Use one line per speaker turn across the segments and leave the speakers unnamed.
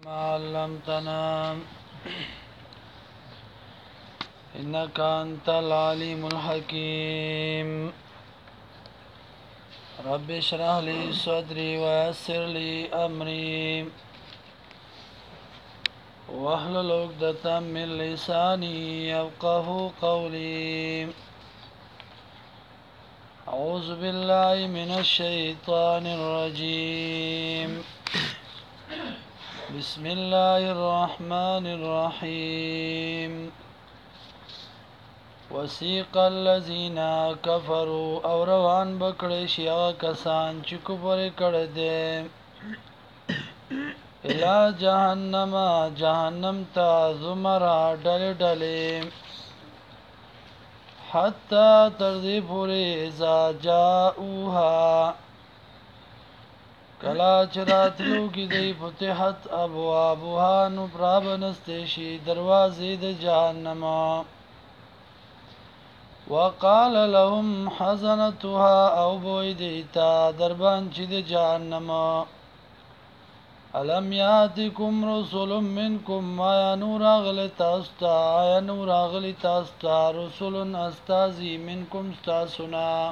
ما علمتنا إنك أنت العليم الحكيم رب اشرح لي صدري ويسر لي أمري واحلل عقدة من لساني يفقه قولي أعوذ بالله من الشيطان الرجيم بسم الله الرحمن الرحيم وسیق الذین کفروا او روان بکړی شي هغه کسان چې کفر کړی دی الی جهنم ته زمرا ډلې ډلې حتی تر دې پورې اذا جاءوها کلا چې راتلو کې دی فتحت ابوابها نو پرابنستی شي دروازې د جهنم وقال لهم حزنتها او بوی دیتا دربان چې د جهنم الم یاتکم رسول منکم ما نور اغلی تاستا رسول استازی منکم استاسنا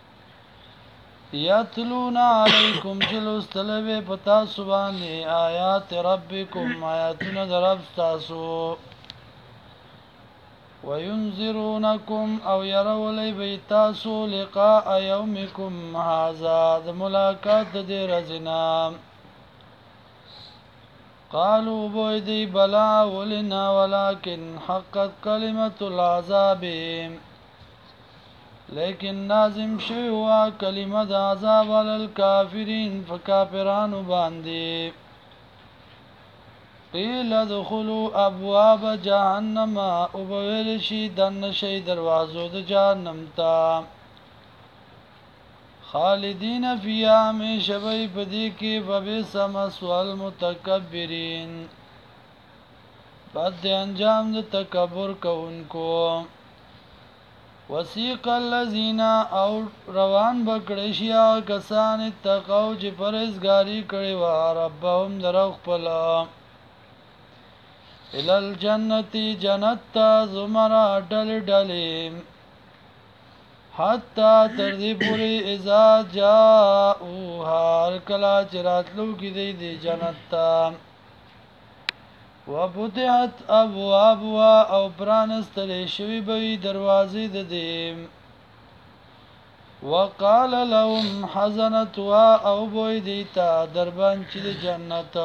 یتلون علیکم چلوستلوی پتا سبانی آیات ربکم آیاتون درب استاسو وينذرونكم او يرولي بيتاسو لقاء يومكم هذا د ملاقات د رزنا قالوا بويدي بلا ولنا ولكن حقت كلمة العذاب لیکن نازم شوی کلمه عذاب على الكافرين فکافرانو باندې قیل ادخلوا ابواب جهنم او بویل شي دن شي دروازو د جهنم تا خالدین فیها همیشه وی پدې کې فبئس مثوى المتکبرین بد انجام د تکبر کوونکو وسیق الذین او روان بکړی شي کسان اتقوا چې پرهیزګاری کړي و ربهم درو خپل الى الجنة جنت زمرا ڈل ڈلی حتی تردی پوری ازا جاؤوها کلا چراتلو کی دی جنت وفتحت ابوابها او پرانستلی شوی بوی دروازی دی وقال لهم حزنتها او بوی دیتا دربان چی دی جنت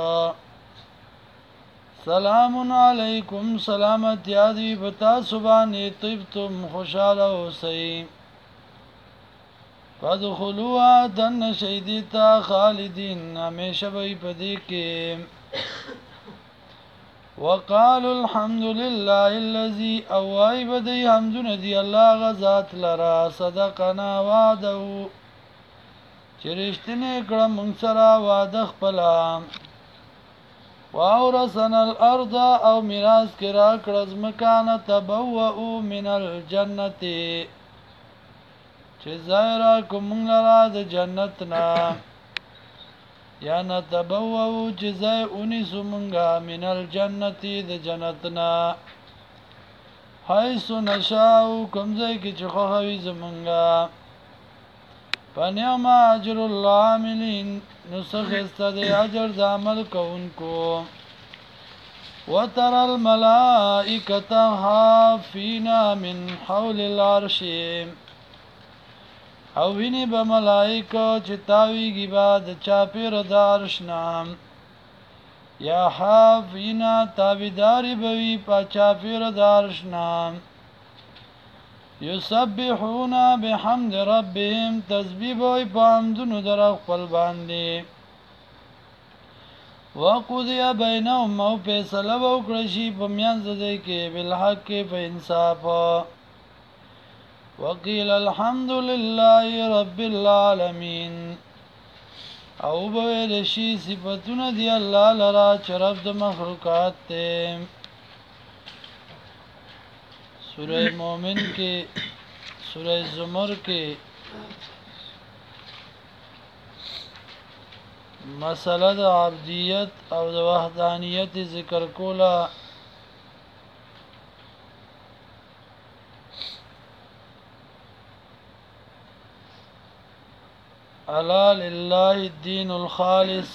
سلام علیکم سلامت یادی بتا سبانی طبتم خوشحال اوسی فادخلوها دن شیدیتا خالدین ہمیشہ بی پدی کے وقالوا الحمد لله الذي اوائی بدی حمدن دی اللہ غزات لرا صدقنا وعدو چرشتنے کرم منصرا وعدخ پلا واورثنا الارض او میراث کرا کړز مکان تبوؤ من الجنه چې زایرا کوم لرا د جنتنا یا نتبوؤ چې زای اونې سمنګا من الجنه د جنتنا حيث نشاء کوم ځای کې چې خوښوي زمنګا فنعم اجر العاملین نسخ استد اجر د عمل کوونکو وتر الملائکه حافین من حول العرش او ویني به ملائکه چې تاویږي بعد چاپیر د عرش نام یا حافین تابیداری بوي په چاپیر د عرش نام یسبحون بحمد ربهم تسبیح وی پامدونو در خپل باندې وقضی بینهم او فیصله وکړي شي په میانځ دې کې بالحق په انصاف وقیل الحمد لله رب العالمین او به شي صفاتونه دی الله لرا چرب د مخلوقات ته سورہ مومن کے سورہ زمر کے مسله د عبدیت او د وحدانیت ذکر کوله. الا لله الدین الخالص.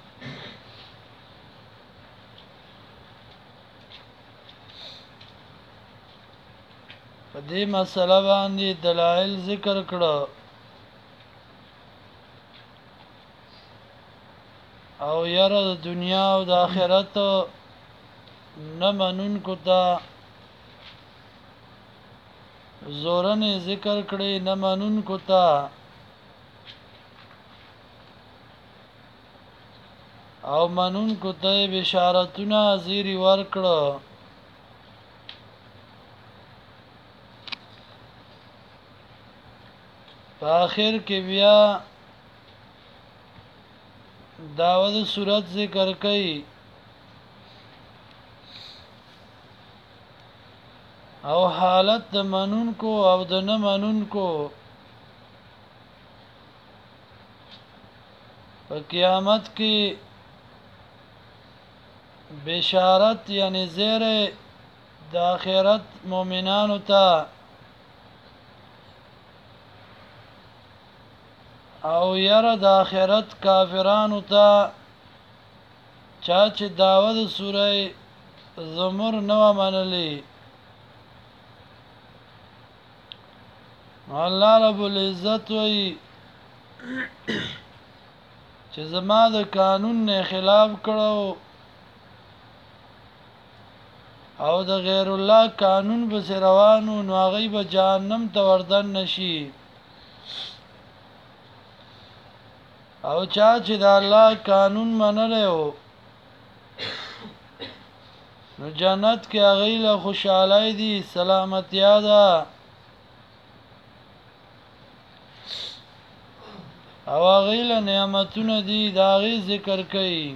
په دې مسله باندې دلایل ذکر کړه او یره د دنیا او د آخرت نه منونکو ته زورنې ذکر کړي، نه منونکو ته او منونکو ته بشارتونه زیری ورکړه. په آخر کې بیا داود صورت ذکر کړي او حالت د منونکو او د نه منونکو په قیامت کې بشارت یعنی زیره د آخرت مؤمنانو ته او یره د آخرت کافرانو ته چا چې داود سوره زمر نو منلی. الله رب العزت وی چې زما د قانون نه خلاف کړو او د غیر الله قانون به روانو نو هغه به جهنم ته وردن نشي. او چا چې د الله قانون منلی وو نو جنت کې هغه له خوشحالۍ دي، سلامتیا ده او هغه له نعمتونه دي. دا غي ذکر کوي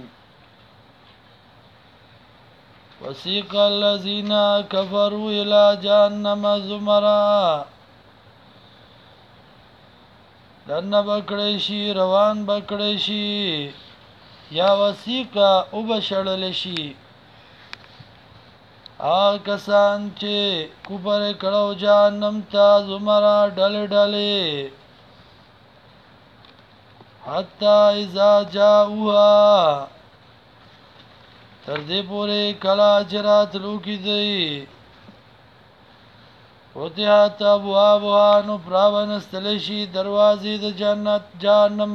وسیق الذین کفروا الی جهنم زمرا. دنه بکړی شي، روان بکړی شي، یا وسیقه او بشړل شي کسان چې کفر کړو جهنم ته زمرا ډلې ډلې. حتی اذا جاؤها تر دې پورې کله چې راتلو کې دی فتحت ابوابها نو پرانستل شي دروازې د جنت جهنم.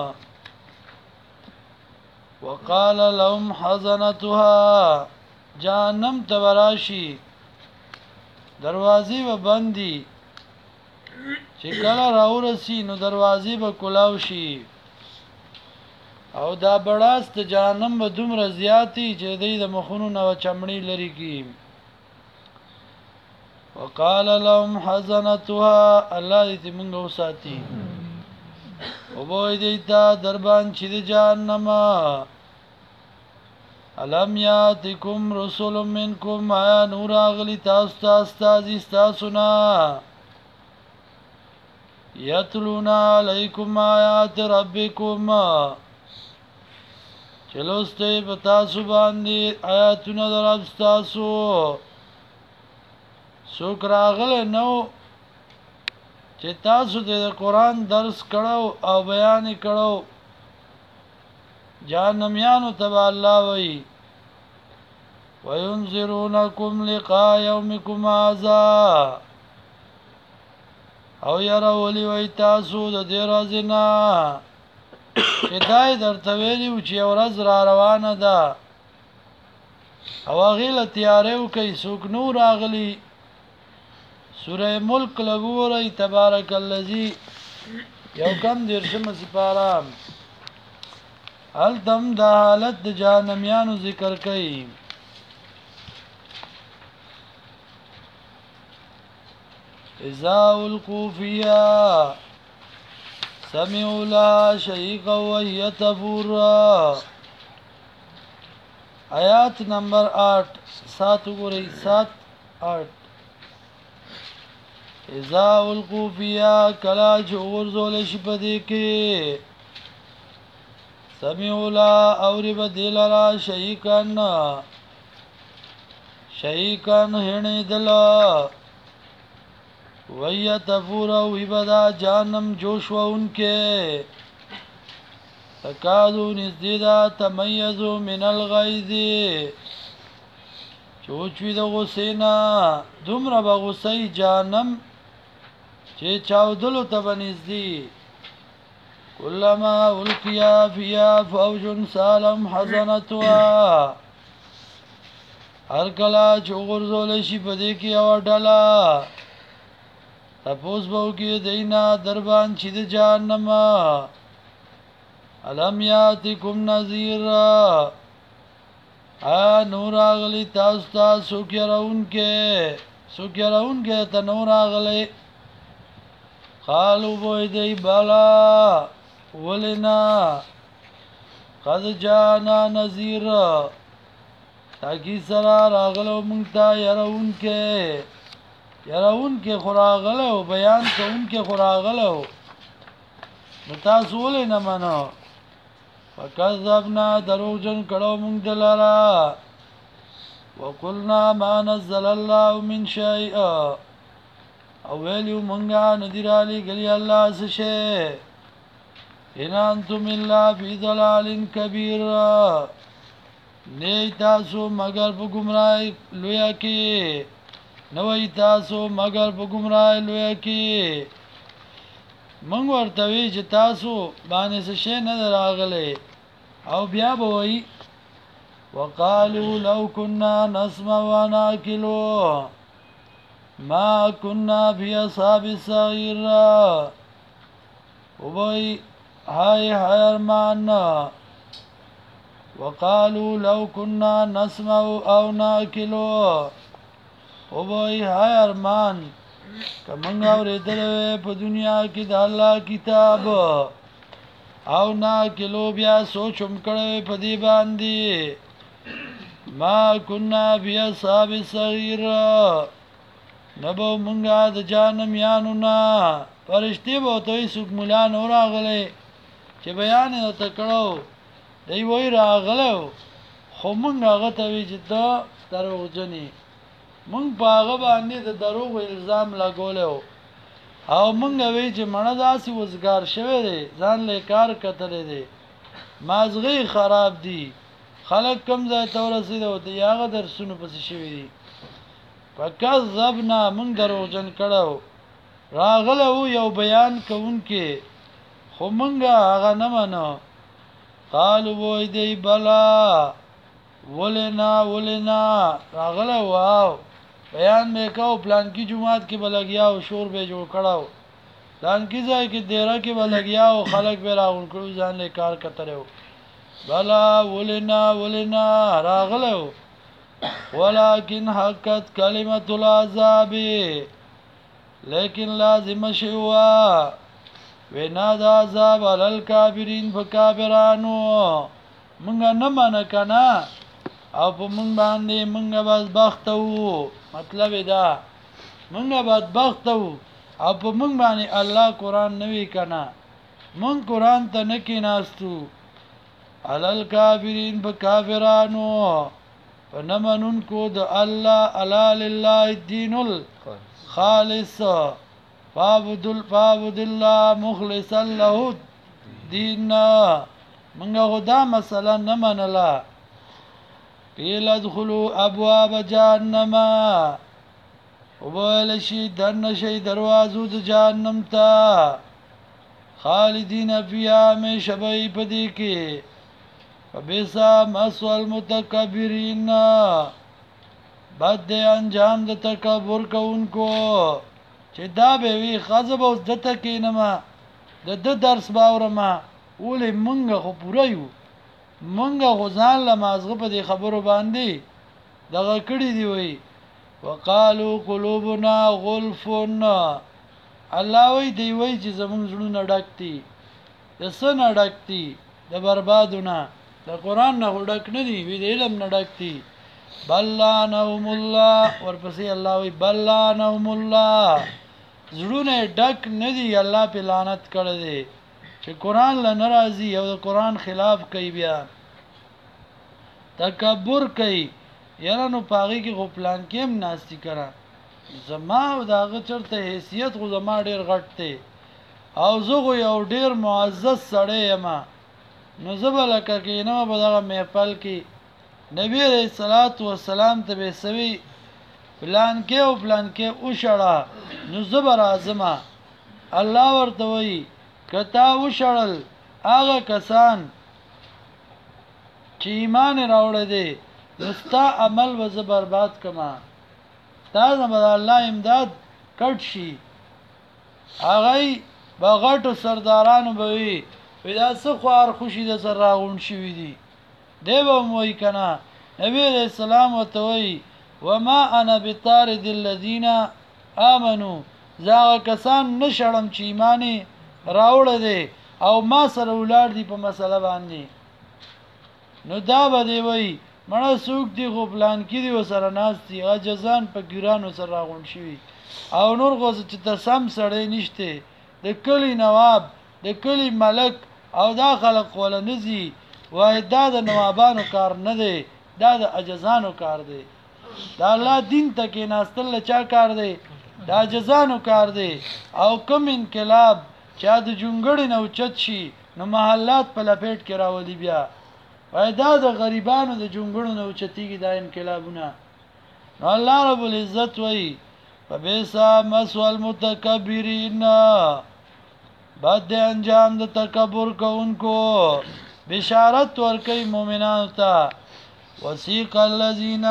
وقال لهم حزنتها جهنم تبراشي دروازې به بندي چې کله راورسي نو دروازې به کلاو شي او دا بڑاست جهنم به دومره زیاتی چې د مخونو نو چمړي لري کی. وقال لهم حزنتها الله دې موږ وساتي او به دې تا دربان چې د جهنم. الم یاتکم رسول منکم آیا نور اغلی تاسو ته استاد تاسونا یتلون علیکم آیات ربکم چلوسته بتاسو باندې آیاتونه در تاسو څوک راغله نو چې تاسو د قرآن درس کړو او بیان کړو جهنميانو تبع الله وی وينذرونکم لقاء یومکم هذا او یرا ولی وی تاسو د دې ورځې هدای درته ویلو چې ورځ را روانه ده او هغه له تیارو کوي څوک نور اغلی. سوره ملک لګورئ تبارک الذی یو کم درشم سپارام ال دم د حالت د جهنميانو ذکر کوي. اذا القوا فيها سمعوا لها شهيقا وهي تفور. آیات نمبر 8 7 وګورئ 7 8. اذا القوا فيها کلا چې ورزول شي په دې کې سمیعو لا اوری بدی لرا شیکن هنی دلا وی تفورا وی بدا جانم جوش و انکے تکادو نزدیدا تمیزو من الغیزی چوچوی دا غسینا دومره با غسی جانم چه چاودلو تا بنزدی کلما القیا فیا فوج سالم حزنتوا هر کلا چو غرزول شي پدې کې او ډلا تپوس بو کې دینا دربان چې د جهنم علم یاتکم نذیر نور اغلی تاسو ته سوکرون کې ته نور اغلی قالو بوی دی بالا ولنا قد جانا نذیر تاکی سرا راغلو منگتا یرون کے خوراغلو بیان که ان کے خوراغلو نتاسو ولنا منو فکذبنا دروغ جن کڑو منگ دلارا وقلنا ما نزل اللہ من شیء اویلیو منگا ندرالی گلی اللہ سشے ان انتم اللہ فی ضلال کبیر نی تاسو مگر پا گمرائی لویا کی نوی تاسو مگر پا گمرائی لویا کی منگ ورطوی چه تاسو بانی سشے ندر آگلے او بیا بوئی وقالو لو کننا نسمع وناکلو ما کننا فی اصحاب السعیر وبوئی ہائے ارمان وقالو لو کننا نسمع او ناکلو وبوئی ہائے ارمان که منگا وریدلوے پا دنیا کی دا اللہ کتاب او ناکلو بیا سوچم کڑوے پا دی باندی ما کننا فی اصحاب السعیر نبو منگا دا جانم یانونا فرشتی با توی سوک ملان او راغلے چه بیانی دا تکڑو دی وی راغلو خو منگا غتوی چه دا دروغ جنی منگ پا آغا باندی دا دروغ الزام لگولو او منگا وی چه منه داسی وزگار شوه دی زان لے کار کتلی دی مازغی خراب دی خلق کم زای تورسی دا دی آغا در سنو پسی شوی دی فکذبنا من دروغ جن کړو راغلو یو بیان کوونکې خو منګه هغه نه منو قالو وای دی بلا ولنا راغلو واو بیان مې کو پلان کی جمعات کې بلګیاو شور به جوړ کړو پلان کی ځای کې دیره کې بلګیاو خلق به راغون کړو ځان له کار کترو بلا ولنا راغلو ولكن حقت کلمت العذاب لیکن لازم شوا وینا دا عذاب علی الکافرین فکافرانو منگا نمانا کنا او پا منگ باندی منگا بدبختو مطلب دا منگا بدبختو او پا منگ باندی اللہ قرآن نوی کنا منگ قرآن تا نکی ناستو علی الکافرین فکافرانو فنمنن کو د الله الا لله الدين الخالص فعبد الله مخلصا له دین منگا خدا مسئلہ نمنلا قیل ادخلوا ابواب جہنم وبویل شی دن شی دروازو د جہنم تا خالدین فیها ہمیشہ بئی پدی کی فبیسا مسو المتکبرین بد دے انجام د تکبر کونکو چې دا به وی خزب اوس دته کینما د درس باورما ولې منګه خو پوره یو منګه خو ځان لمازغه په دې خبرو باندې دغه کړي دی وی وقالو قلوبنا غلفن الله وی دی وی چې زمون زړونه ډکتی د سن ډکتی د بربادونه د قران نه ډک نه دی وی د علم نه ډکتی بلانهم الله ورپسې الله وی بلانهم الله زړونه ډک نه دی الله په لعنت کړی دی چې قران له ناراضي او د قران خلاف کوي بیا تکبر کوي یاره نو پاغي کې غو پلان کې هم ناشتي کرا زما او داغه چرته حیثیت غو زما ډیر غټ ته او زه یو ډیر معزز سړی یم نو زبل کې نو په دغه محفل کې نبی رسول صلوات و سلام ته به سوي پلان کې او پلان کې او شړه نو زبر اعظم الله ورته وی کتا او شړل هغه کسان چې ایمان راوړل دي نستا عمل وز برباد کما تا زموږ الله امداد کټ شي هغه بغټو سردارانو به وي پیدا څه خوار خوشي د سر راغون شي دي دیو موي کنا نبی علیہ السلام وتوي وما انا بطارد الذين امنوا زاغ کسان نشړم چې ایمانی راوړل دي او ما سره ولار دي په مسله باندې نو دا به دی وای مړه سوق دی خو پلان کې دی وسره ناس دي غجزان په ګیرانو سره راغون شي او نور غوځ چې تسم سړی نشته د کلی نواب د کلی ملک او دا خلق ولا نزي وای دا د نوابانو کار نه دی دا د عجزانو کار دی دا الله دین ته کې ناستل چا کار دی دا عجزانو کار دی او کوم انقلاب چا د جونګړې نو چت شي نو محلات په لپیټ کې راولي بیا وای دا د غریبانو د جونګړو نو چتیږي دا انقلابونه نو الله رب العزت وای فبئسا مسوى المتکبرین بد انجام د تکبر کوونکو بشارت ورکي مؤمنانو ته وسيق الذين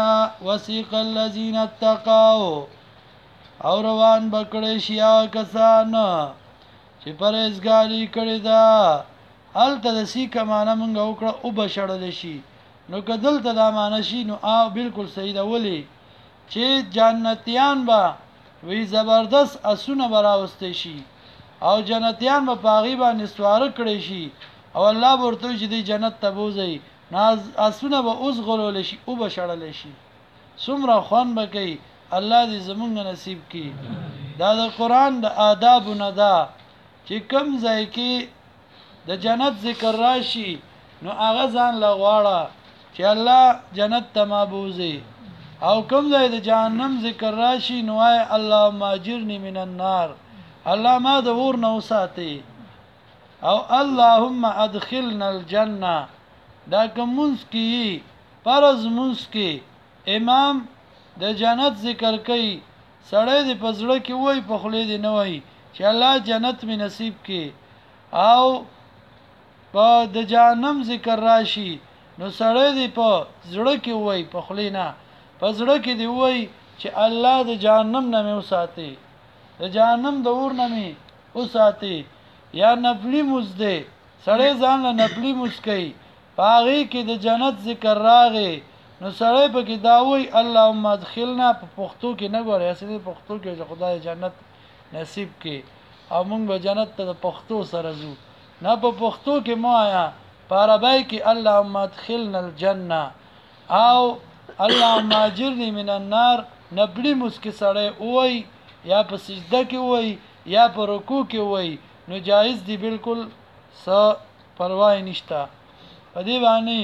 اتقوا او روان بکړې شیا کسان چې پرهیزګاری کړی دا الته د سیک معنا مونږ وکړه او بشړل شي نو کدل ته دا معنا شي نو بالکل صحیح ده ولی چې جنتیان با وی زبردست اسونه براوستي شي او جنتیان په پاغي باندې سوار کړي شي او الله ورته چې دی جنت ته بوزي ناز اسونه به اوس غلول شي او بشړل شي څومره خوان بکي الله دې زمونږ نصیب کړي دا د قران د آداب نه ده چې کم ځای کې د جنت ذکر راشي نو هغه ځان لغواړه چې الله جنت ته مابوزي او کم ځای د جهنم ذکر راشي نو اي اللهم اجرني من النار الله ما د ور نو ساتي او اللهم ادخلنا الجنه دا کومس کی فرض منس کی امام د جنت ذکر کوي سړی د پزړه کې وای په خله دی نه وای چې الله جنت می نصیب کی او په د جهنم ذکر راشي نو سړی دی په زړه کې وای په خله نه په زړه کې دی وای چې الله د جهنم نه مې وساتي د جهنم د اور نه مې وساتي یا نفلی مزده سړی ځان له نفلی مسکی پاغي کې د جنت ذکر راغی نو سړی په کې داوي اللهم ادخلنا په پښتو کې نه غواړي اصلي پښتو کې چې خدای جنت نصیب کې او موږ به جنت ته د پښتو سره ځو نه په پښتو کې مو آیا په عربی کې اللهم ادخلنا الجنه او اللهم اجرني من النار نبلی مسکی سړی وای یا په سجده کې وای یا په رکوع کې وای نو جایز دی بالکل س پروا نشتا په دې باندې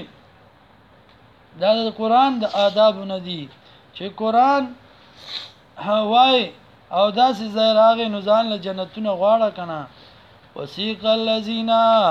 دا د قران د آداب نه دي چې قران هواي او داسې زیراغه نو ځان له جنتونه غواړه کنه وسیق الذین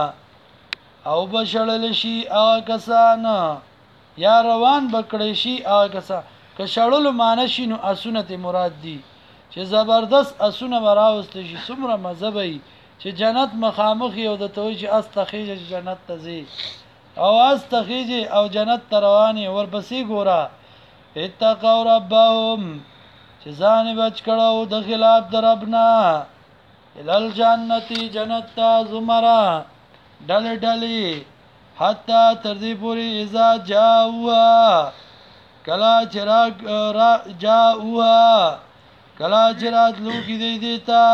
او بشړل شي هغه کسان یا روان بکړی شي هغه کسان که شړل معنی شي نو اسنت مراد دي چې زبردست اسونه براوست شي څومره مزبي چې جنت مخامخ یو د توي چې استخیج جنت ته زی او استخیج او جنت رواني ورپسې ګورا اتقوا ربهم چې ځان بچ کړو د خلاف دربنا الال جنتی جنت تا زمرا ډل ډلی حتا تر دې پوری اذا جاءوا کلا چراغ را جاءوا کلا چرات لوکی دی دیتا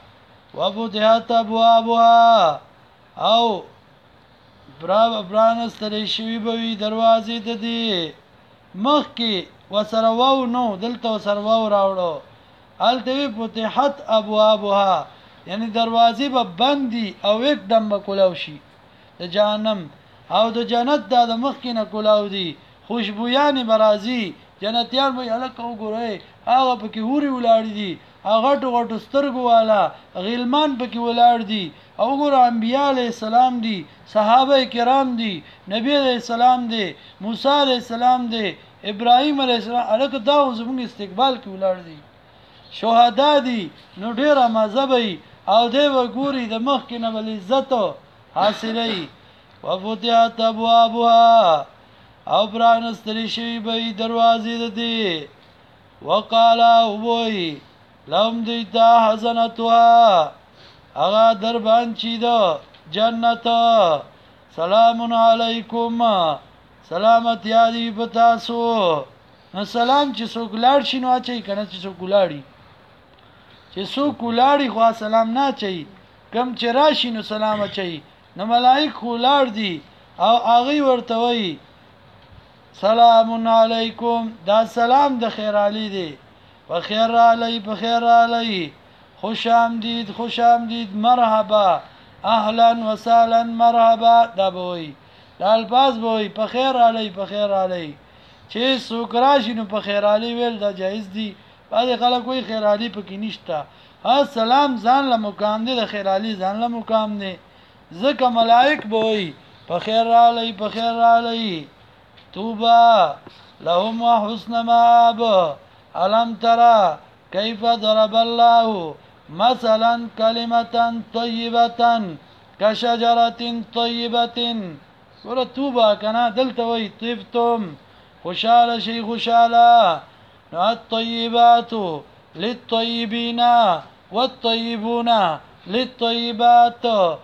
وفتحت ابوابها او برانستلی شوی بوی دروازې د دې مخ کې وسره واو نو دلته وسره واو راوړو الته فتحت ابوابها یعنی دروازې به بندي او एकदम به کولاو شي د جهنم او د جنت د مخ کې نه کولاو دي خوشبویان برازي جنتیان به الکه وګورئ هغه پکې هوري ولاړ دي هغه غټو سترګو والا غلمان پکې ولاړ دي او ګور انبیاء علی السلام دي صحابه کرام دي نبی علی السلام دي موسی علی السلام دي ابراهيم علی السلام الکه دا زموږ استقبال کې ولاړ دي شهدا دي نو ډیره مذهبي او دی وګوري د مخ کې نه بل عزت حاصلې وفتحت ابوابها او پرانستلی شوی به دروازې د دې وقالا وای لهم دیتا حسنتها اغا دربان چی دا جنت سلام علیکم سلامت یادی بتاسو نو سلام چې څوک لاړ شي نو اچي کنه چې څوک لاړی چې څوک لاړی خو سلام نه اچي کم چې راشي نو سلام اچي نو ملائک خو لاړ دي او اغي ورته وای سلام علیکم دا سلام د خیر علی دی بخیر علی بخیر علی خوش آمدید مرحبا اهلا وسهلا مرحبا دا بوي دا الفاظ بوي بخیر علی چې څوک راشي نو بخیر علی ویل دا جایز دی بعض خلک وایي خیر علی پکې نشته سلام ځان له مقام دی د خیر علی ځان له مقام دی ځکه ملائک بوي بخیر علی توبا لهم وحسن مآب ألم ترى كيف ضرب الله مثلا كلمة طيبة كشجرة طيبة ورا توبا كنا دلتوي طيبتم خشال شي خشالا الطيبات للطيبين والطيبون للطيبات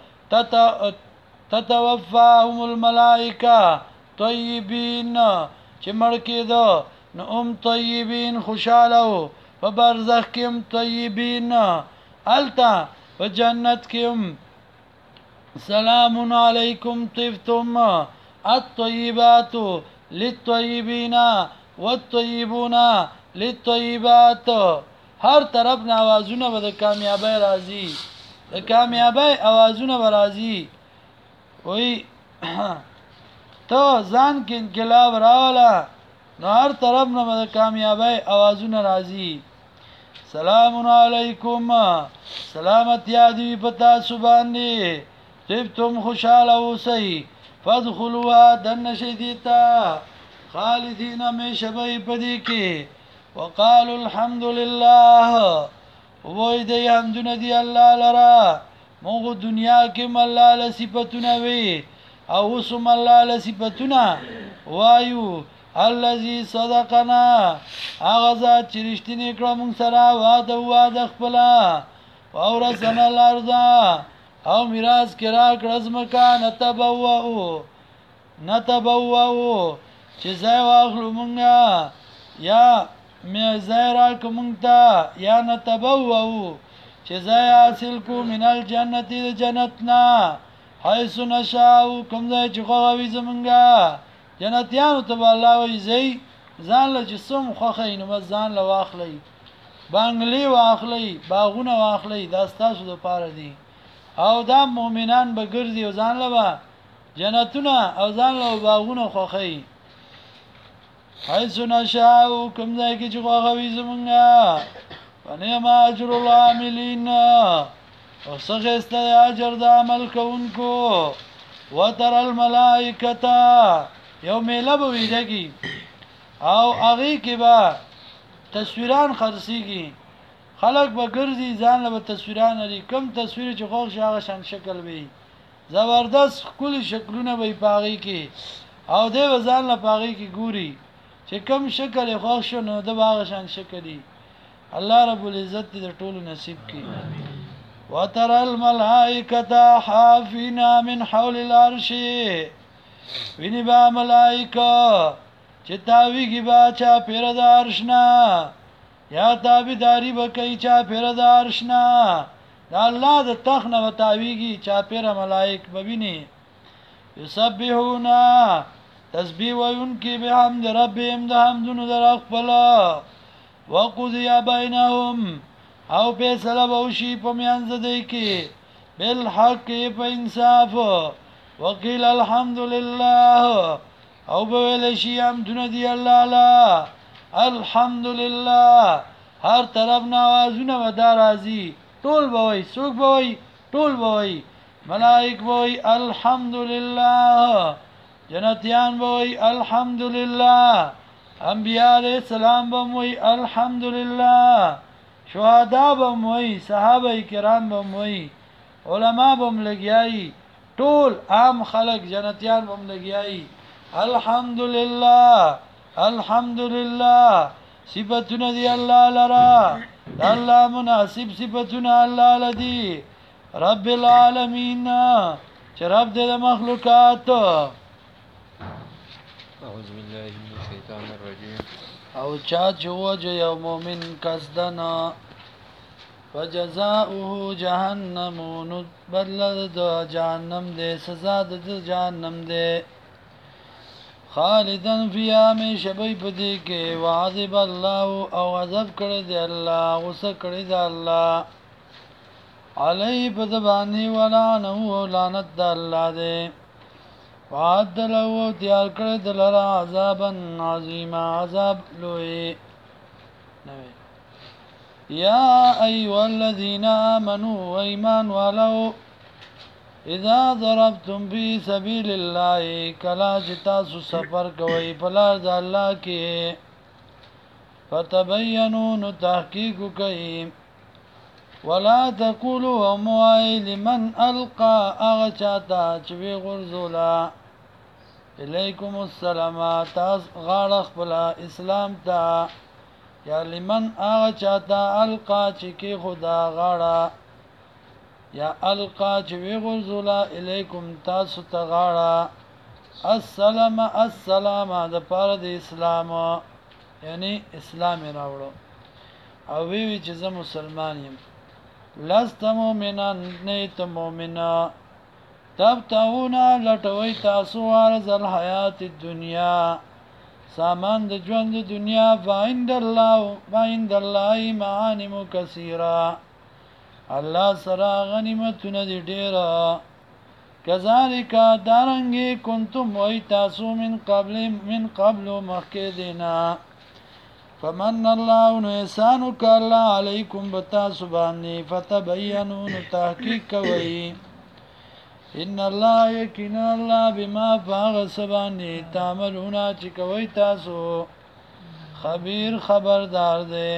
تتوفاهم الملائكة طیبین چې مړ کېدو نو طیبین خوشاله په برزخ کې طیبین التا په جنت کې سلام علیکم طفتم الطیبات للطیبین والطیبون للطیبات هر طرف نه आवाजونه به د کامیابی راځي د کامیابی आवाजونه به راځي وای تو ځان کې انقلاب راولا نو هر طرف نه د کامیابی आवाजونه راځي سلام علیکم سلامت یادی پتا سبحانی طفتم خوشاله اوسئ فادخلوا دن شدیتا خالدین همیشه پدې کې وقالوا الحمد لله وای دې حمدونه دی الله لرا موږ دنیا کې الله له صفاتونه وی او وسم الله له صفاتونه وایو الذي صدقنا اغزا چرشتنی کړه مونږ سره واده خپل او رسنا الارض او میراث کرا کړه مکان نتبوؤ چې ځای واخلو مونږه یا مې ځای راکوم ته یا نتبوؤ چې ځای حاصل کو منال جنت جنتنا حيث نشاء کوم ځای چې خوغوي زمونږه جنتیانو ته الله وی زی ځان له جسم خوخه نو ځان له واخلې بنگلي واخلې باغونه واخلې دا ستاسو د پاره دي او دا مؤمنان به ګرځي او ځان له جنتونه او ځان له باغونه خوخه حيث نشاء کوم ځای کې چې خوغوي زمونږه ونعم اجر العاملین او سخست اجر د عمل کوونکو وتر الملائکه یو میله به ویدګي او هغه کې به تصویران خرڅيږي خلک به ګرځي ځان له تصویران لري کم تصویر چې خوښ هغه شان شکل وي زبردست کلی شکلونه وي پاغي کې او دې ځان له پاغي کې ګوري چې کم شکل خوښ شو نو د باغ شان شکلي الله رب العزت دې ټول نصیب کړي وترى الملائکه حافین من حول العرش ویني با ملائکه چې تاویږي با چا پیر د عرشنا یا تابعداري وکي چا پیر د عرشنا دا الله د تخنه وتاویږي چا پیر ملائک ببیني یسبحون تسبیح وینکی بحمد ربهم د حمدونو در خپل وقضی بینهم او فیصله به وشي په منځ دی کې بالحق په انصاف وقیل الحمد لله او به ویل شي حمدونه دی الله لا الحمد لله هر طرف نه आवाजونه ودا راځي ټول به وي څوک به وي ټول به وي ملائک به وي الحمد لله جنتیان به وي الحمد لله انبیاء علیہ السلام به وي الحمد لله شهدا به وي صحابه کرام به وي علما به لګیایي ټول عام خلق جنتیان به لګیایي الحمدلله الحمدلله صفاتنا دی الله لرا الله مناسب صفاتنا الله لدی رب العالمین چې رب دې مخلوقات
اعوذ بالله من الشیطان الرجیم
او چا چې وجه یو مؤمن قصدنا فجزاؤه جهنم بدل د جهنم دې سزا د جهنم دې خالدن فی همیشه بی پدې کې وعذب الله او عذاب کړی دی الله غصه کړی دی الله علی بدبانی ولعنه او لعنت د الله دی وعد له تیار کړی دی لره عذابا عظیما عذاب لوی نوی یا ایها الذین آمنوا ایمان والو اذا ضربتم فی سبیل الله کلا چې تاسو سفر کوئ په لار د الله کې فتبینوا نو تحقیق کوئ ولا تقولوا اموای لمن القى اغه چاته چې وی غرزولا الیکم السلام تاس غاړه خپل اسلام ته یا لمن اغه چاته القى چې کې خدا غاړه یا القا چې وی غرزولا الیکم تاسو ته غاړه السلام السلام د پاره د اسلام یعنی اسلام راوړو او وی چې زه مسلمان یم لست مؤمنان نیت مؤمنا تبتغون لټوي تاسو ارز الحیات الدنیا سامان د ژوند د دنیا وعند الله معانم کثیره الله سره غنیمتونه دي ډیره کذالک دارنګي کنتم وای تاسو من قبل مخکې دینا فمن الله نو احسانک الله علیکم بتاسو باندې فتبینوا تحقیق کوي ان الله یقینا الله بما فاغ سبانی تعملون چې کوي تاسو خبیر خبردار دی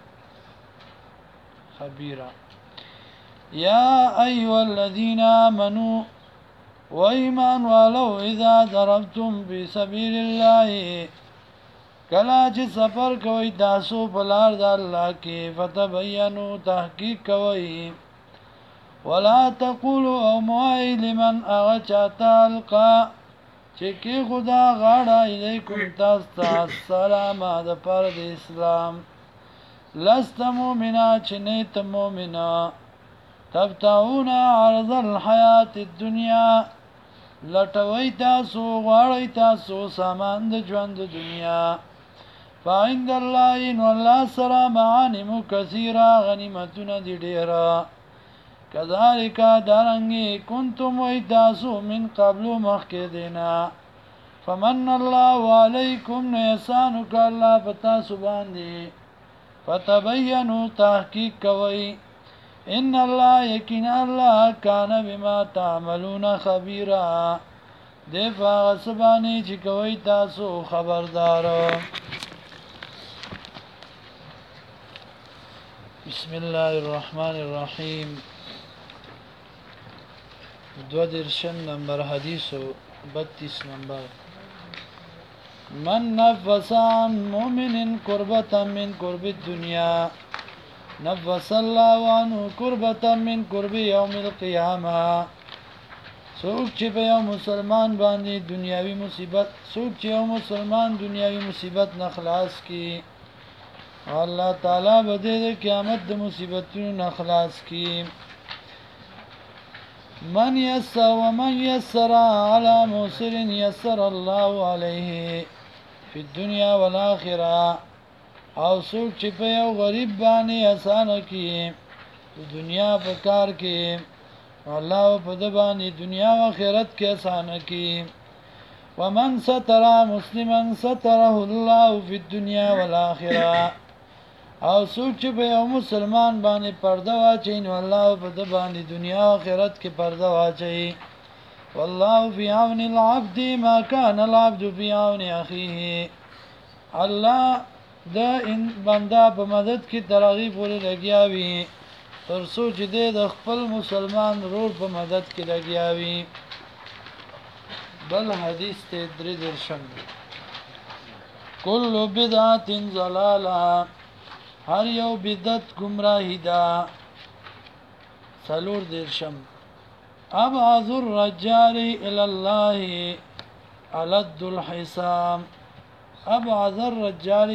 خبیره یا ایها الذین آمنوا وایمان والو اذا ضربتم فی سبیل الله کلا چې سفر کوي تاسو په لار د الله کې فتبینوا تحقیق کوي ولا تقولوا او موای لمن اغچا القا چې کې خدا غاړه الیکم تاسو السلام د پر د اسلام لست مؤمنا چې نیت مؤمنا تبتغون عرض الحیات الدنیا لټوي تاسو غواړئ تاسو سامان د ژوند د دنیا فعند الله ان الله سره معانم کثیره غنیمتونه دي ډیره کذالک دارنګي کنتم وای تاسو من قبل مخکې دینا فمن الله علیکم احسانک الله پتا سبحانه فتبینوا تحقیق کوي ان الله یقینا الله کان بما تعملون خبیرا دفاع سبانی چې کوي تاسو خبردار بسم الله الرحمن الرحیم دو درشن نمبر حدیث 32 نمبر من نفس عن مؤمن كربة من كرب الدنيا نفس الله عنه كربة من كرب يوم القيامة سوک چې په یو مسلمان باندې دنیاوی مصیبت سوک چې یو مسلمان دنیاوی مصیبت نه خلاص کی الله تعالی به د قیامت د مصیبتونو نه خلاص کی من يسر ومن يسر على موسر يسر الله عليه في الدنيا والآخرة او څوک چې په یو غریب باندې اسانه کی دنیا په کار کې الله په د باندې دنیا او آخرت کې اسانه کی ومن ستر مسلما ستره الله فی الدنيا والآخرة او څوک چې په یو مسلمان باندې پرده واچي نو الله په د باندې دنیا او آخرت کې پرده واچي والله فی عون العبد ما كان العبد فی عون اخیه الله د ان بندا په مدد کې ترغیب ورې لګیا وي تر څو چې د خپل مسلمان ورور په مدد کې لګیا وي بل حدیث ته درې درشم کل بدعت ضلاله هر یو بدعت گمراهی ده څلور درشم ابعث الرجال الى الله علد الحسام ابعث الرجال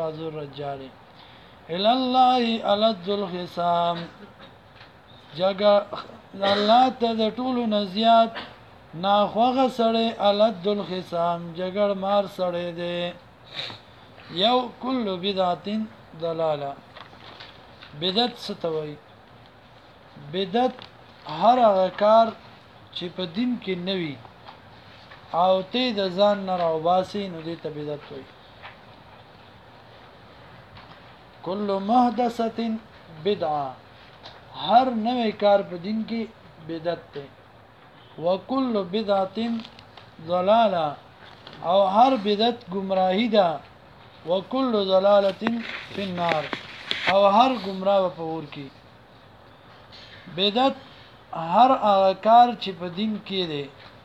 الى الله علد الحسام جگہ الله ته د ټولو نزيات ناخوغه سړی علد الحسام جګړ مار سړی دی یو کل بدعت ضلاله بدعت ستوي بدعت هر هغه کار چې په دین کې نوي او ته د ځان نه راوباسي نو دې ته بدعت وایي کل محدثه بدعه هر نوې کار په دین کې بدعت ده وکل بدعه ضلاله او هر بدعت گمراهی ده وکل ضلاله فی النار او هر گمراه په اور کې بدعت هر هغه کار چې په دین کې دی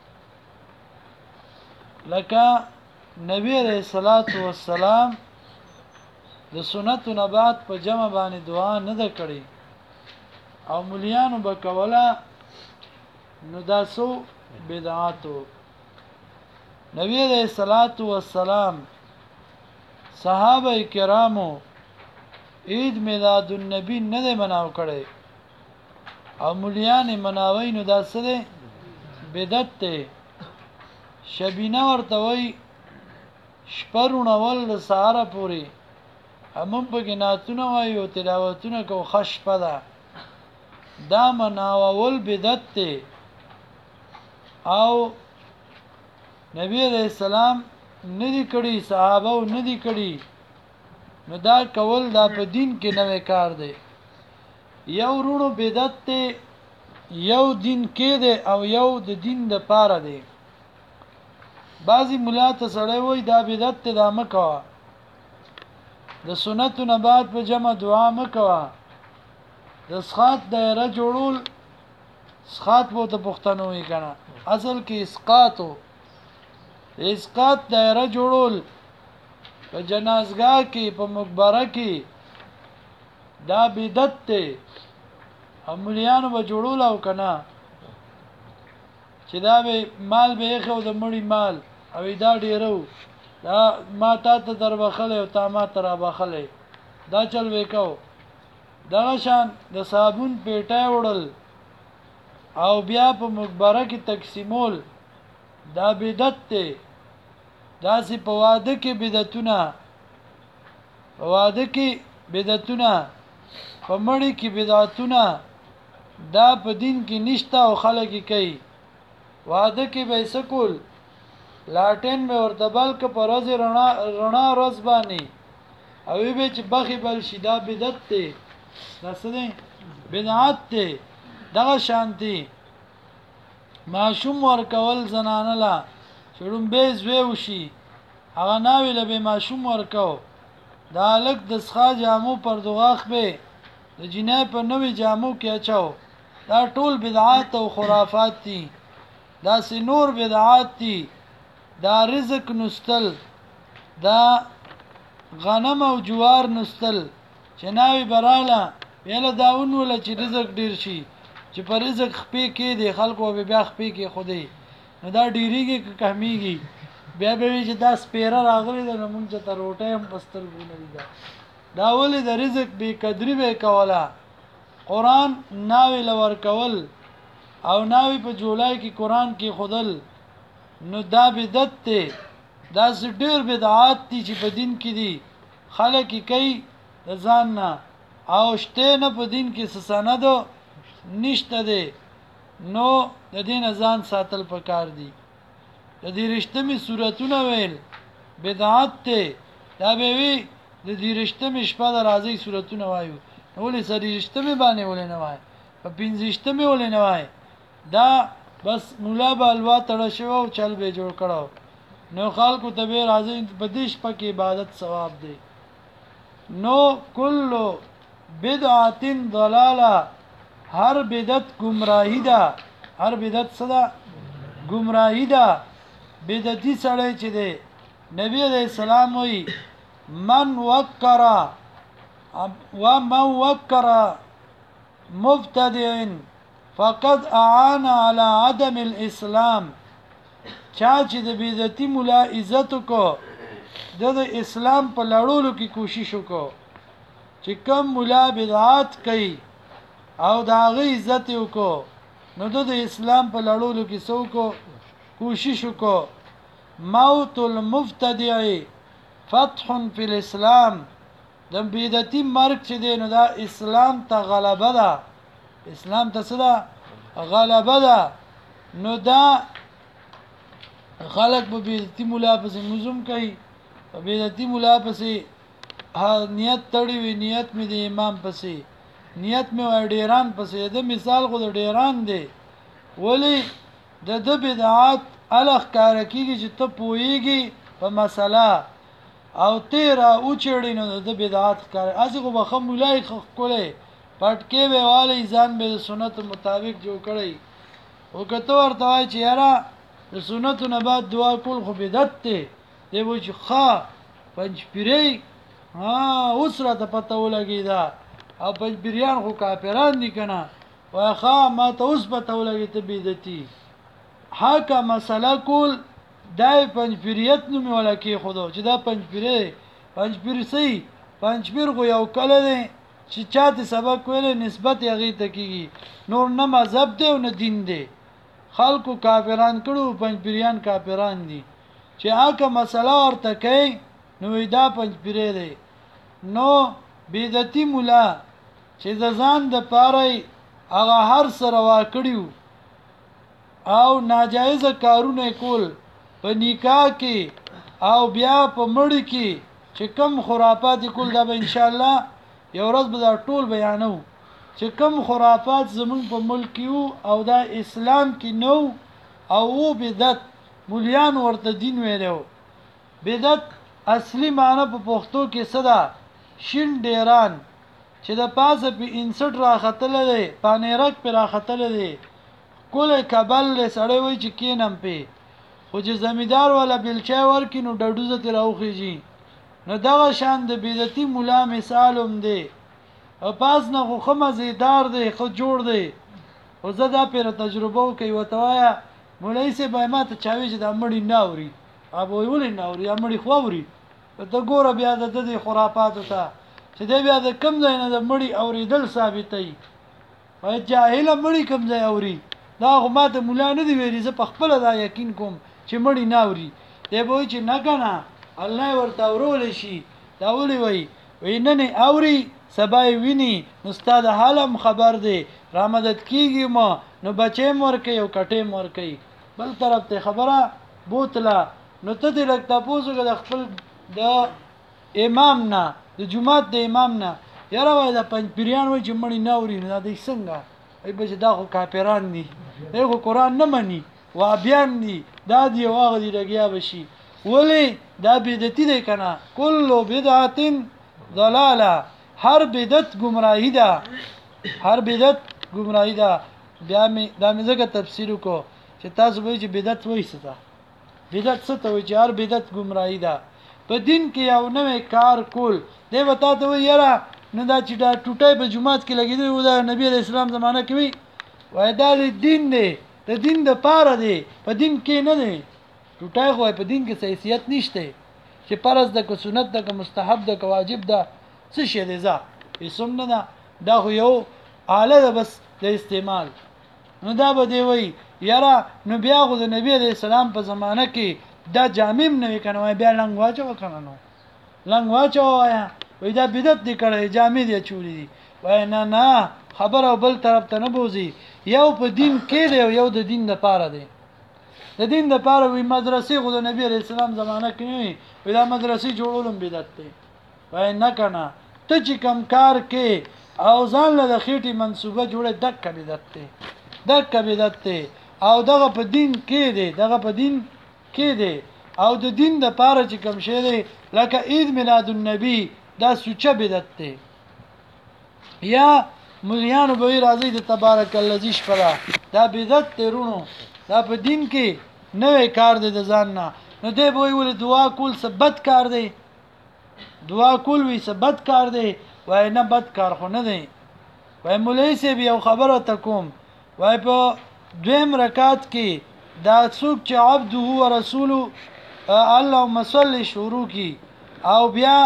لکه نبی علیہ الصلوۃ والسلام د سنت نه بعد په جمع باندې دعا نه ده کړې او مليانو به کوله نو داسو بدعاتو نبی علیہ الصلوۃ والسلام صحابه کرامو عید میلاد النبی نه ده مناو کړي او مليان مناوي نو داسه ده بدعت ته شبینه ورته وای شپرونه ول سهار پوری همم په گناتونه وای او تلاوتونه کو خش پدا دا مناول بدعت ته او نبی علیہ السلام ندی کړي صحابه او ندی کړي نو دا کول دا په دین کې نوې کار دی یو رونو بدعت ته یو دین کې دی او یو د دین د پاره دی بعضی مولا ته سړی وای دا بدعت ته دا مکوا د سنت نه بعد په جمع دعا مکوا د سخات دایره جوړول سخات وو ته پښتنو یې کنه اصل کې اسقاطو اسقاط دایره جوړول په جنازګاه کې په مقبره کې دا بدعت ته املیانو به جوړول او کنه چې دا به مال به خو د مړی مال او دا ډیرو دا ما ته در بخله او تا ما تر بخله دا چل وکاو دا شان د صابون پیټه وړل او بیا په مقبره کې تقسیمول دا بدعت ته دا سي په واده کې بدعتونه په واده کې بدعتونه په مړی کې بدعتونه دا په دین کې نشته او خلک کوي واده کې به سکول لاټین به ورته بلک پر ورځ رڼا روز باندې او به چې بخي بل شي دا بدعت ته نسنه بدعت ته دغه شانتي ماشوم ورکول زنانه لا شړم به زوی وشي هغه ناوی له به ماشوم ورکو دا لک د ښا جامو پر دغاخ به د جنای په نوې جامو کې اچاو دا ټول بدعات او خرافات دي دا سنور بدعات دي دا رزق نستل دا غنم او جوار نستل چناوي براله ویله داون ولا چې رزق ډیر شي چې پر رزق خپې کې دي خلکو به بیا خپې کې خودي نو دا ډیریږي که کمیږي بیا به چې دا سپیره راغلي د مونږ ته روټه هم پستر ګونه دي دا ولې د رزق به قدرې به کوله قران ناوی لور کول او ناوی په جولای کې قران کې خودل نو دا بدعت ته دا ډېر بدعات دي چې په دین کې دي خلک کوي د ځان نه او شته نه په دین کې سند نشته دی نو د دین ځان ساتل پکار دي د دې رښتمي صورتونه ویل بدعت ته دا به وی د دې رښتمي شپه د راځي صورتونه وایو ولې سړي رښتمي باندې ولې نه وای په پنځشتمي ولې نه وای دا بس مولا بالوا تړ شو او چل به جوړ کړو نو خلکو ته به راځي په دې شپه کې عبادت ثواب دی نو کلو بدعت ضلاله هر بدعت گمراهی ده هر بدعت صدا گمراهی ده بدعتي سړی چې دی نبی علیہ السلام وی من وکر مبتدع فقد اعان على عدم الاسلام چا چې د بدعتي مولا عزت کو د اسلام په لړولو کې کوشش وکړو چې کم مولا بدعات کوي او دا غي عزت وکړو نو د اسلام په لړولو کې څوک کوشش وکړو موت المبتدع فتح فی الاسلام د بدعتي مرګ چې دی نو دا اسلام ته غلبه ده اسلام ته څه ده غلبه ده نو دا خلق په بدعتي مولا پسې مزوم کوي په بدعتي مولا پسې نیت تړي وي نیت مې د امام پسې نیت مې وای ډیران پسې د مثال خو د ډیران دی ولی د بدعات الخ کار کیږي چې ته پوېږي په مسله او تیرا او چړې نو د بدعات کار ازغه بخم مولای کوله پټکې به والی ځان به سنت مطابق جوړ کړی او کته ورته وای چې یاره د سنتو نه بعد دعا کول خو بدعت دی دی و چې ښا پنځ پیری اوس راته پته ولګی دا او پنځ پیریان خو کافران دي کنه وای ښا ما ته اوس پته ولګی ته بدعتي حاکه مسله کول دای پنځ پیریت نو مولا کې خودو چې دا پنځ پیری سي پنځ پیر خو یو کله دی چې چاته سبق ویل نسبت یې ته کیږي نور نه مذهب دی او نه دین دی خلکو کافران کړو پنځ پیریان کافران دي چې هغه مسله ورته کوي نو دا پنځ پیری دی نو بدعتي مولا چې ځان د پاره هغه هر سره وا کړیو او ناجایز کارونه کول په نکاح کې او بیا په مړ کې چې کم خرافات کول دا به ان شاء الله یو ورځ به دا ټول بیانو چې کم خرافات زمون په ملک یو او دا اسلام کې نو او بدعت مولیان ورته دین ویلو بدعت اصلي معنی په پښتو کې صدا شین ډیران چې د پاسه په انسټ راختل دي پانیرک پر راختل دي کوله کابل له سړی وای چې کینم په خو چې زمیدار ولا بلچا ورکی نو ډډوزه تر اوخیږي نو دغه شان د بدعتي مولا مثالوم دی او پاس نه خو مزیدار دی خو جوړ دی او زه دا پر تجربه کوي وتایا مولای سي به ما ته چاوي چې د مړی ناوري ابو ولې ناوري مړی خوري ته ګوره بیا د دې خرافات ته چې دی بیا د کم ځای نه د مړی اوریدل ثابتای وای جاهل مړی کم ځای اوري دا خو ما ته مولا نه دی ویلي زه په خپل دا یقین کوم چې مړی ناوري دی به چې نه کنه الله ورته ورول شي دا ولي وای نه نه اوري سبای ویني نو استاد حالم خبر دی را مدد کیږي ما نو بچې مور کوي او کټې مور کوي بل طرف ته خبره بوتله نو ته دې لکه تاسو د خپل د امام نه د جمعات د امام نه یاره وای د پنځ پیریان وای چې مړی ناوري نه د څنګه ای به دا خو کافران دي دغه قران نه مني وابیان دي دا دی واغ دی لګیا بشي ولی دا بدعتي دی کنه کله بدعت ضلاله هر بدعت گمراهی ده هر بدعت گمراهی ده بیا می دا مزګه تفسیر کو چې تاسو به چې بدعت وایي څه ده بدعت څه ته وایي چې هر بدعت گمراهی ده په دین کې یو نوې کار کول دی وتا ته یاره نه دا چې دا ټوټای په جمعات کې لګیدل و دا نبی علیہ السلام زمانہ کې وی وای دا دین دی د دین د پاره دی په دین کې نه دی ټوټای خو په دین کې حیثیت نشته چې فرض ده که سنت ده که مستحب ده که واجب ده څه شی دی ځا اسم نه دا خو یو آله ده بس د استعمال نو دا به دی وی یاره نو بیا خو د نبی علیہ السلام په زمانہ کې دا جامم نه کنه بیا لنګ واچو کنه نو لنګ واچو یا وای دا بدعت دي کړی جامې دي چولی دي وای نه خبر او بل طرف ته نه بوزي یو په دین کې دی یو د دین د پاره دی د دین د پاره وی مدرسې خو د نبی عليه السلام زمانہ کې نه وي دا مدرسې جوړولم بدعت دی وای نه کنه ته چې کم کار کې او ځان له خېټي منسوبه جوړه دک بدعت دی او دغه په دین کې دی او د دین د پاره چې کم شه دی لکه عید میلاد النبی دا سوچه بدعت دی یا مليانو به راځي د تبارک الذی شپلا دا بدعت ترونو دا په دین کې نوې کار دی د ځان نه نو دی به ویل دعا کول ثبت کار دی دعا کول وی ثبت کار دی وای نه بد کار خو نه دی وای مولوی سی بیا خبره تکوم وای په دویم رکعت کې دا څوک چې عبد هو رسول اللهم صل شروع کی او بیا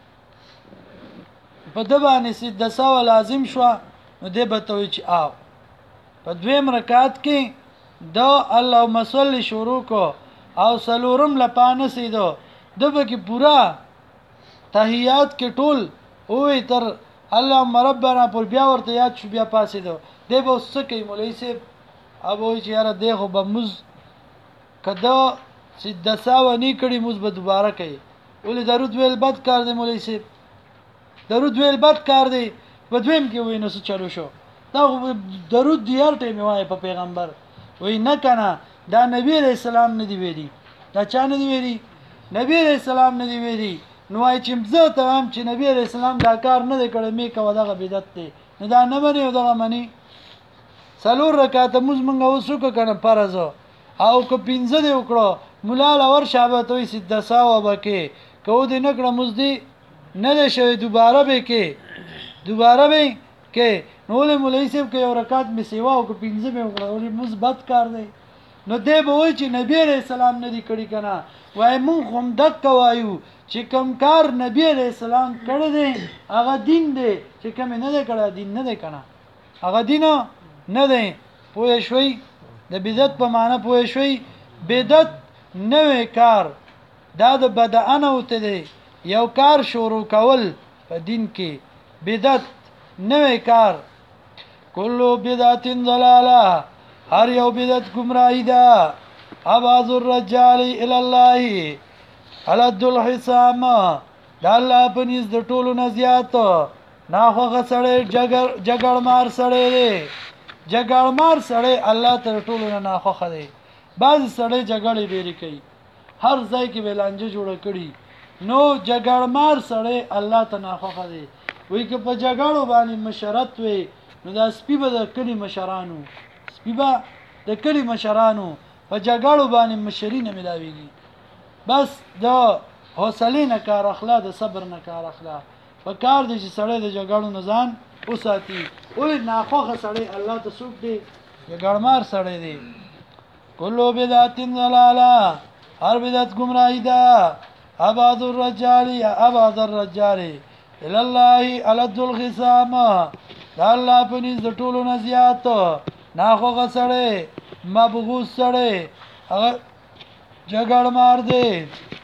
په دبانې سید سو لازم شو نو دی به توي چې او په دویم رکعت کې دا اللهم صل شروع کو او سلورم لپانه سیدو دبه کې پورا تحیات کې ټول اوې تر اللهم ربنا پر بیا ورته یاد شو بیا پاسې دو دی به وسه کوي مولوی صاحب ابو چې یاره دیخو به مز کدا سید ساو نه کړي مز به دوباره کوي ولې درود ویل بد کار دی مولوی صاحب درود ویل بد کار دی په دویم کې وینو څه چلو شو دا درود دی هر ټیم وای په پیغمبر وای نه کنه دا نبی علیہ السلام نه دی ویلي دا چا نه دی ویلي نبی علیہ السلام نه دی ویلي نو وای چې زه ته هم چې نبی علیہ السلام دا کار نه دی کړی مې کوه دغه بدعت دی نه دا نه مني دغه مني څلور رکعات موږ منغه وسو کنه فرض او که پنځه دی وکړو مولا لور شابه توي سید ساو بکې کو دې نکړه مزدي نه دی شوی دوباره به کې نو له مولوی صاحب کې یو رکعت می سیوا او که پنځه مې وکړه ولې مثبت کار دی نو دی به وای چې نبی علیہ السلام نه دی کړی کنه وای مونږ هم دک وایو چې کم کار نبی علیہ السلام کړی دی هغه دین دی چې کم نه دی کړی دین نه دی کنه هغه دین نه دی پوه شوي د بدعت په معنا پوه شوي بدعت نوې کار دا د بدعانه وته دی یو کار شروع کول په دین کې بدعت نوې کار کلو بدعت ضلاله هر یو بدعت گمراهی ده اباذ الرجال الى الله علد الحسام دا الله پنځ د ټولو نزيات ناخوغه سړی جګړمار سړی الله تر ټولو نه ناخوخه دی بعض سړی جګړې ډېری کوي هر ځای کې ویلانجه جوړ کړي نو جګړمار سړی الله ته ناخوخه دی وای که په جګړو باندې مشرت وي نو دا سپی به د کلی مشرانو په جګړو باندې مشري نه ملاويږي بس دا حوصله نه کار اخلا د صبر نه کار اخلا په کار دي چې سړی د جګړو نه ځان وساتي ولې ناخوخه سړی الله ته سوق دی جګړمار سړی دی کلو بدعت ضلاله هر بدعت گمراهی ده اباذ الرجال الى الله علد الخصام دا الله پنځ د ټولو نه زیات ناخوغه سړی مبغوث سړی هغه جګړ مار دی